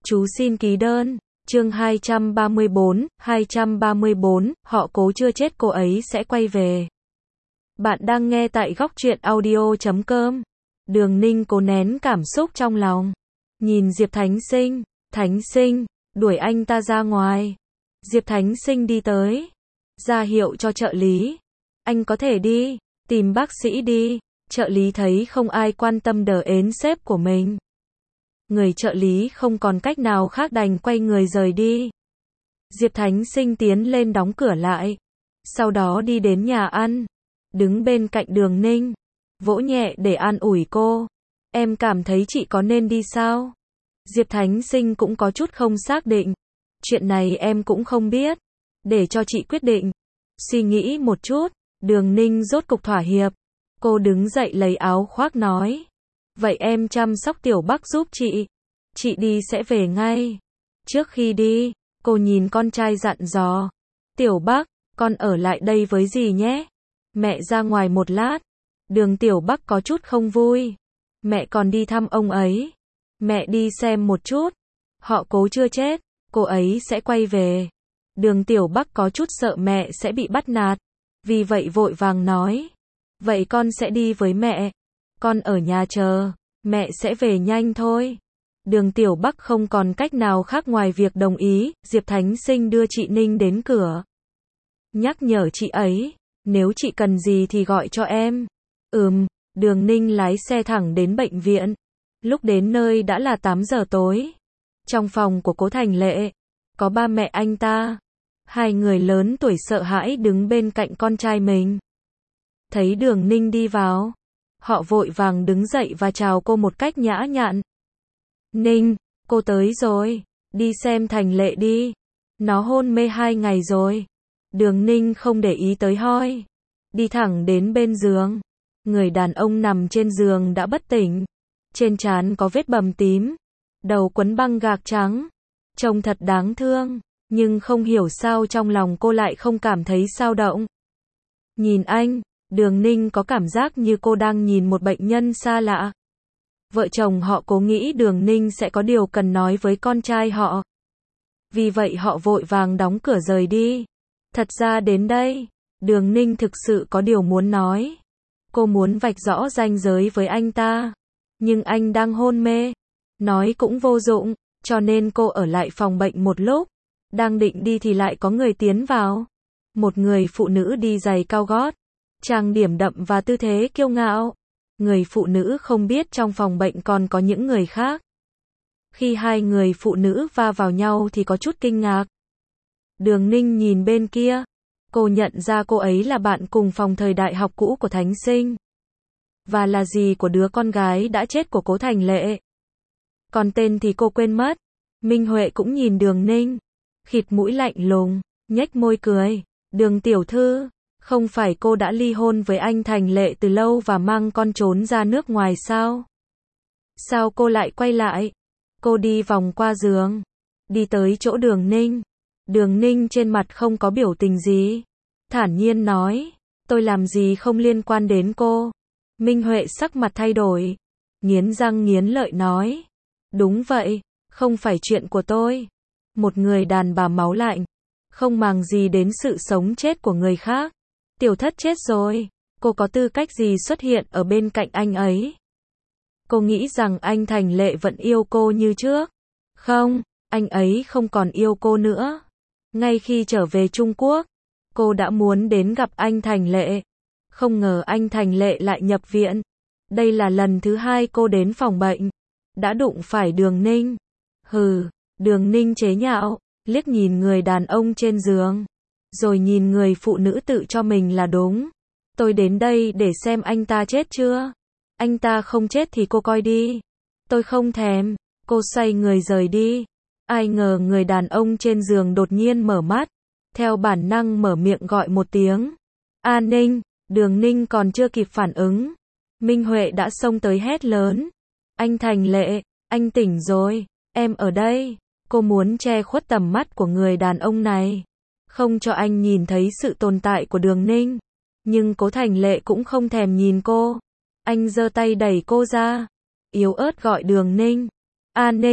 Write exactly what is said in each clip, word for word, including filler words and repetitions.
Chú xin ký đơn. Chương hai trăm ba mươi bốn, hai trăm ba mươi bốn, họ Cố chưa chết cô ấy sẽ quay về. Bạn đang nghe tại góc truyện audio chấm com. Đường Ninh cố nén cảm xúc trong lòng. Nhìn Diệp Thánh Sinh, Thánh Sinh, đuổi anh ta ra ngoài. Diệp Thánh Sinh đi tới. Ra hiệu cho trợ lý. Anh có thể đi, tìm bác sĩ đi. Trợ lý thấy không ai quan tâm đờ ến sếp của mình. Người trợ lý không còn cách nào khác đành quay người rời đi. Diệp Thánh Sinh tiến lên đóng cửa lại. Sau đó đi đến nhà ăn. Đứng bên cạnh Đường Ninh. Vỗ nhẹ để an ủi cô. Em cảm thấy chị có nên đi sao? Diệp Thánh Sinh cũng có chút không xác định. Chuyện này em cũng không biết. Để cho chị quyết định. Suy nghĩ một chút. Đường Ninh rốt cục thỏa hiệp. Cô đứng dậy lấy áo khoác nói. Vậy em chăm sóc Tiểu Bắc giúp chị. Chị đi sẽ về ngay. Trước khi đi, cô nhìn con trai dặn dò. Tiểu Bắc, con ở lại đây với dì nhé. Mẹ ra ngoài một lát. Đường Tiểu Bắc có chút không vui. Mẹ còn đi thăm ông ấy. Mẹ đi xem một chút. Họ Cố chưa chết, cô ấy sẽ quay về. Đường Tiểu Bắc có chút sợ mẹ sẽ bị bắt nạt. Vì vậy vội vàng nói. Vậy con sẽ đi với mẹ. Con ở nhà chờ, mẹ sẽ về nhanh thôi. Đường Tiểu Bắc không còn cách nào khác ngoài việc đồng ý. Diệp Thánh Sinh đưa chị Ninh đến cửa. Nhắc nhở chị ấy, nếu chị cần gì thì gọi cho em. Ừm, Đường Ninh lái xe thẳng đến bệnh viện. Lúc đến nơi đã là tám giờ tối. Trong phòng của Cố Thành Lệ, có ba mẹ anh ta. Hai người lớn tuổi sợ hãi đứng bên cạnh con trai mình. Thấy Đường Ninh đi vào, họ vội vàng đứng dậy và chào cô một cách nhã nhặn. Ninh, cô tới rồi, đi xem Thành Lệ đi. Nó hôn mê hai ngày rồi. Đường Ninh không để ý tới hoi. Đi thẳng đến bên giường. Người đàn ông nằm trên giường đã bất tỉnh. Trên trán có vết bầm tím. Đầu quấn băng gạc trắng. Trông thật đáng thương. Nhưng không hiểu sao trong lòng cô lại không cảm thấy xao động. Nhìn anh, Đường Ninh có cảm giác như cô đang nhìn một bệnh nhân xa lạ. Vợ chồng họ Cố nghĩ Đường Ninh sẽ có điều cần nói với con trai họ. Vì vậy họ vội vàng đóng cửa rời đi. Thật ra đến đây, Đường Ninh thực sự có điều muốn nói. Cô muốn vạch rõ ranh giới với anh ta. Nhưng anh đang hôn mê. Nói cũng vô dụng, cho nên cô ở lại phòng bệnh một lúc. Đang định đi thì lại có người tiến vào. Một người phụ nữ đi giày cao gót. Trang điểm đậm và tư thế kiêu ngạo. Người phụ nữ không biết trong phòng bệnh còn có những người khác. Khi hai người phụ nữ va vào nhau thì có chút kinh ngạc. Đường Ninh nhìn bên kia. Cô nhận ra cô ấy là bạn cùng phòng thời đại học cũ của Thánh Sinh. Và là dì của đứa con gái đã chết của Cố Thành Lệ. Còn tên thì cô quên mất. Minh Huệ cũng nhìn Đường Ninh. Khịt mũi lạnh lùng, nhếch môi cười. Đường tiểu thư, không phải cô đã ly hôn với anh Thành Lệ từ lâu và mang con trốn ra nước ngoài sao? Sao cô lại quay lại? Cô đi vòng qua giường. Đi tới chỗ Đường Ninh. Đường Ninh trên mặt không có biểu tình gì. Thản nhiên nói. Tôi làm gì không liên quan đến cô. Minh Huệ sắc mặt thay đổi. Nghiến răng nghiến lợi nói. Đúng vậy, không phải chuyện của tôi. Một người đàn bà máu lạnh. Không màng gì đến sự sống chết của người khác. Tiểu thất chết rồi. Cô có tư cách gì xuất hiện ở bên cạnh anh ấy? Cô nghĩ rằng anh Thành Lệ vẫn yêu cô như trước. Không, anh ấy không còn yêu cô nữa. Ngay khi trở về Trung Quốc, cô đã muốn đến gặp anh Thành Lệ. Không ngờ anh Thành Lệ lại nhập viện. Đây là lần thứ hai cô đến phòng bệnh. Đã đụng phải Đường Ninh. Hừ, Đường Ninh chế nhạo, liếc nhìn người đàn ông trên giường. Rồi nhìn người phụ nữ tự cho mình là đúng. Tôi đến đây để xem anh ta chết chưa. Anh ta không chết thì cô coi đi. Tôi không thèm. Cô xoay người rời đi. Ai ngờ người đàn ông trên giường đột nhiên mở mắt. Theo bản năng mở miệng gọi một tiếng. A Ninh. Đường Ninh còn chưa kịp phản ứng. Minh Huệ đã xông tới hét lớn. Anh Thành Lệ, anh tỉnh rồi. Em ở đây. Cô muốn che khuất tầm mắt của người đàn ông này. Không cho anh nhìn thấy sự tồn tại của Đường Ninh. Nhưng Cố Thành Lệ cũng không thèm nhìn cô. Anh giơ tay đẩy cô ra. Yếu ớt gọi Đường Ninh. A Ninh,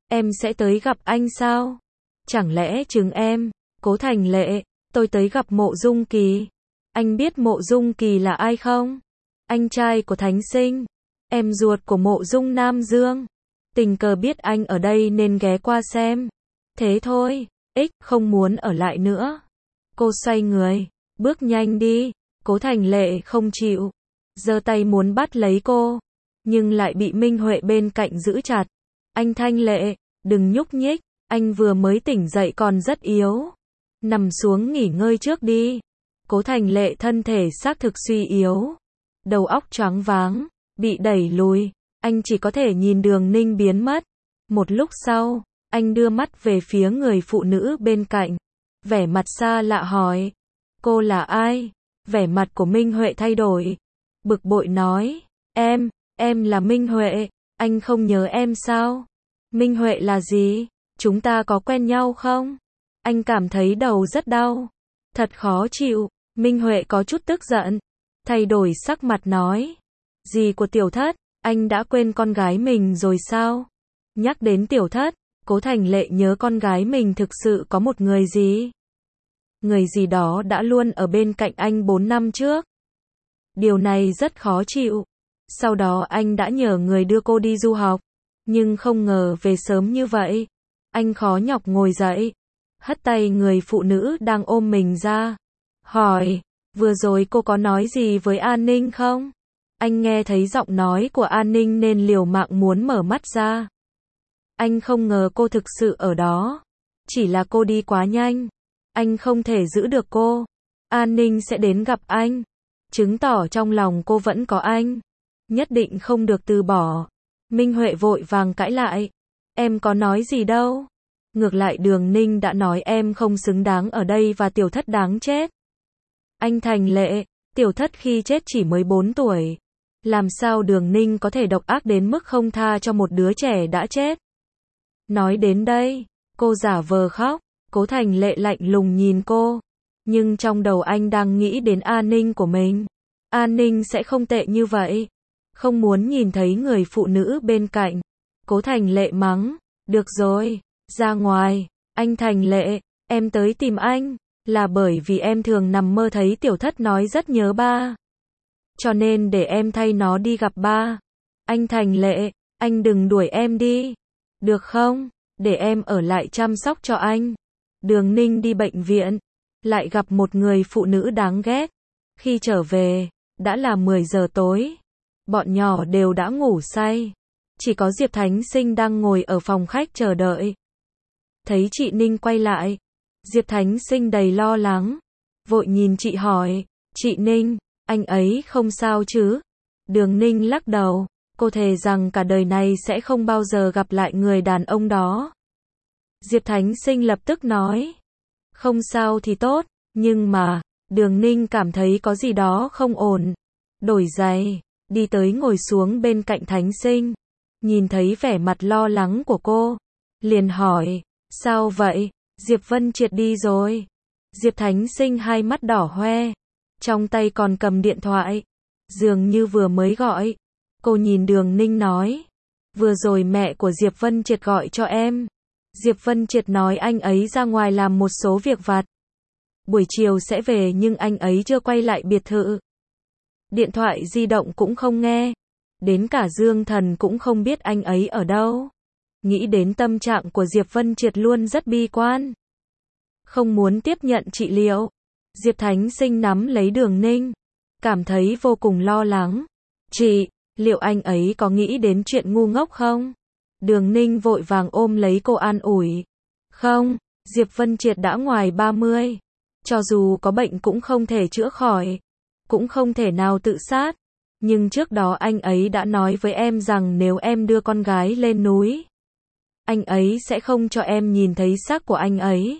em sẽ tới gặp anh sao? Chẳng lẽ chừng em? Cố Thành Lệ, tôi tới gặp Mộ Dung Kỳ. Anh biết Mộ Dung Kỳ là ai không? Anh trai của Thánh Sinh, em ruột của Mộ Dung Nam Dương. Tình cờ biết anh ở đây nên ghé qua xem. Thế thôi, ích không muốn ở lại nữa. Cô xoay người, bước nhanh đi. Cố Thành Lệ không chịu, giơ tay muốn bắt lấy cô, nhưng lại bị Minh Huệ bên cạnh giữ chặt. Anh Thanh Lệ, đừng nhúc nhích, anh vừa mới tỉnh dậy còn rất yếu. Nằm xuống nghỉ ngơi trước đi. Cố Thành Lệ thân thể xác thực suy yếu, đầu óc choáng váng, bị đẩy lùi, anh chỉ có thể nhìn Đường Ninh biến mất. Một lúc sau, anh đưa mắt về phía người phụ nữ bên cạnh, vẻ mặt xa lạ hỏi, cô là ai? Vẻ mặt của Minh Huệ thay đổi, bực bội nói, em, em là Minh Huệ, anh không nhớ em sao? Minh Huệ là gì? Chúng ta có quen nhau không? Anh cảm thấy đầu rất đau, thật khó chịu. Minh Huệ có chút tức giận, thay đổi sắc mặt nói, gì của Tiểu Thất, anh đã quên con gái mình rồi sao? Nhắc đến Tiểu Thất, Cố Thành Lệ nhớ con gái mình thực sự có một người gì? Người gì đó đã luôn ở bên cạnh anh bốn năm trước. Điều này rất khó chịu. Sau đó anh đã nhờ người đưa cô đi du học, nhưng không ngờ về sớm như vậy. Anh khó nhọc ngồi dậy, hất tay người phụ nữ đang ôm mình ra, hỏi, vừa rồi cô có nói gì với An Ninh không? Anh nghe thấy giọng nói của An Ninh nên liều mạng muốn mở mắt ra. Anh không ngờ cô thực sự ở đó, chỉ là cô đi quá nhanh, anh không thể giữ được cô. An Ninh sẽ đến gặp anh, chứng tỏ trong lòng cô vẫn có anh, nhất định không được từ bỏ. Minh Huệ vội vàng cãi lại, em có nói gì đâu, ngược lại Đường Ninh đã nói em không xứng đáng ở đây và Tiểu Thất đáng chết. Anh Thành Lệ, Tiểu Thất khi chết chỉ mới bốn tuổi, làm sao Đường Ninh có thể độc ác đến mức không tha cho một đứa trẻ đã chết? Nói đến đây, cô giả vờ khóc. Cố Thành Lệ lạnh lùng nhìn cô, nhưng trong đầu anh đang nghĩ đến An Ninh của mình. An Ninh sẽ không tệ như vậy. Không muốn nhìn thấy người phụ nữ bên cạnh. Cố Thành Lệ mắng, được rồi, ra ngoài. Anh Thành Lệ, em tới tìm anh, là bởi vì em thường nằm mơ thấy Tiểu Thất nói rất nhớ ba. Cho nên để em thay nó đi gặp ba. Anh Thành Lệ, anh đừng đuổi em đi, được không? Để em ở lại chăm sóc cho anh. Đường Ninh đi bệnh viện, lại gặp một người phụ nữ đáng ghét. Khi trở về, đã là mười giờ tối. Bọn nhỏ đều đã ngủ say. Chỉ có Diệp Thánh Sinh đang ngồi ở phòng khách chờ đợi. Thấy chị Ninh quay lại, Diệp Thánh Sinh đầy lo lắng, vội nhìn chị hỏi, chị Ninh, anh ấy không sao chứ? Đường Ninh lắc đầu, cô thề rằng cả đời này sẽ không bao giờ gặp lại người đàn ông đó. Diệp Thánh Sinh lập tức nói, không sao thì tốt, nhưng mà, Đường Ninh cảm thấy có gì đó không ổn. Đổi giày, đi tới ngồi xuống bên cạnh Thánh Sinh, nhìn thấy vẻ mặt lo lắng của cô, liền hỏi, sao vậy? Diệp Vân Triệt đi rồi. Diệp Thánh Sinh hai mắt đỏ hoe, trong tay còn cầm điện thoại, dường như vừa mới gọi. Cô nhìn Đường Ninh nói, vừa rồi mẹ của Diệp Vân Triệt gọi cho em. Diệp Vân Triệt nói anh ấy ra ngoài làm một số việc vặt, buổi chiều sẽ về nhưng anh ấy chưa quay lại biệt thự. Điện thoại di động cũng không nghe, đến cả Dương Thần cũng không biết anh ấy ở đâu. Nghĩ đến tâm trạng của Diệp Vân Triệt luôn rất bi quan, không muốn tiếp nhận trị liệu. Diệp Thánh Sinh nắm lấy Đường Ninh, cảm thấy vô cùng lo lắng. Chị, liệu anh ấy có nghĩ đến chuyện ngu ngốc không? Đường Ninh vội vàng ôm lấy cô an ủi. Không, Diệp Vân Triệt đã ngoài ba mươi. Cho dù có bệnh cũng không thể chữa khỏi, cũng không thể nào tự sát. Nhưng trước đó anh ấy đã nói với em rằng nếu em đưa con gái lên núi, anh ấy sẽ không cho em nhìn thấy xác của anh ấy.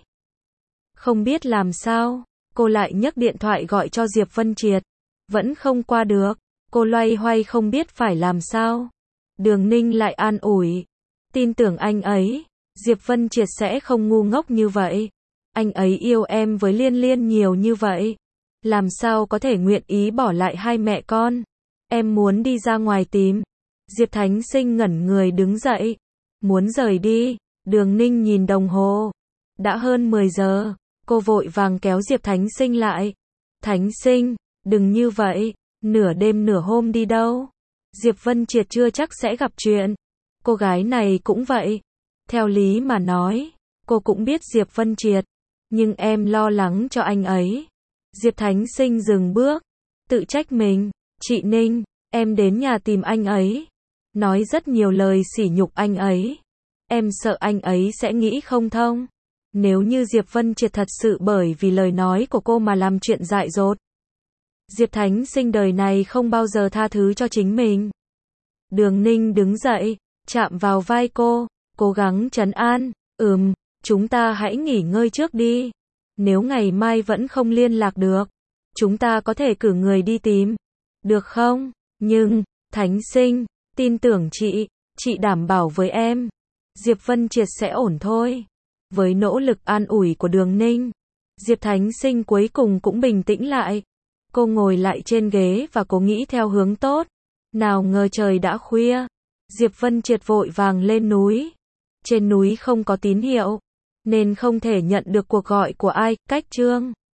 Không biết làm sao, cô lại nhấc điện thoại gọi cho Diệp Vân Triệt. Vẫn không qua được, cô loay hoay không biết phải làm sao. Đường Ninh lại an ủi, tin tưởng anh ấy, Diệp Vân Triệt sẽ không ngu ngốc như vậy. Anh ấy yêu em với Liên Liên nhiều như vậy, làm sao có thể nguyện ý bỏ lại hai mẹ con. Em muốn đi ra ngoài tìm. Diệp Thánh Sinh ngẩn người đứng dậy, muốn rời đi. Đường Ninh nhìn đồng hồ. Đã hơn mười giờ. Cô vội vàng kéo Diệp Thánh Sinh lại. Thánh Sinh, đừng như vậy. Nửa đêm nửa hôm đi đâu? Diệp Vân Triệt chưa chắc sẽ gặp chuyện. Cô gái này cũng vậy. Theo lý mà nói, cô cũng biết Diệp Vân Triệt. Nhưng em lo lắng cho anh ấy. Diệp Thánh Sinh dừng bước. Tự trách mình. Chị Ninh, em đến nhà tìm anh ấy. Nói rất nhiều lời sỉ nhục anh ấy. Em sợ anh ấy sẽ nghĩ không thông. Nếu như Diệp Vân Triệt thật sự bởi vì lời nói của cô mà làm chuyện dại dột. Diệp Thánh Sinh đời này không bao giờ tha thứ cho chính mình. Đường Ninh đứng dậy, chạm vào vai cô, cố gắng trấn an. Ừm, chúng ta hãy nghỉ ngơi trước đi. Nếu ngày mai vẫn không liên lạc được, chúng ta có thể cử người đi tìm. Được không? Nhưng, Thánh Sinh, tin tưởng chị, chị đảm bảo với em. Diệp Vân Triệt sẽ ổn thôi. Với nỗ lực an ủi của Đường Ninh, Diệp Thánh Sinh cuối cùng cũng bình tĩnh lại. Cô ngồi lại trên ghế và cố nghĩ theo hướng tốt. Nào ngờ trời đã khuya. Diệp Vân Triệt vội vàng lên núi. Trên núi không có tín hiệu, nên không thể nhận được cuộc gọi của ai. Cách chương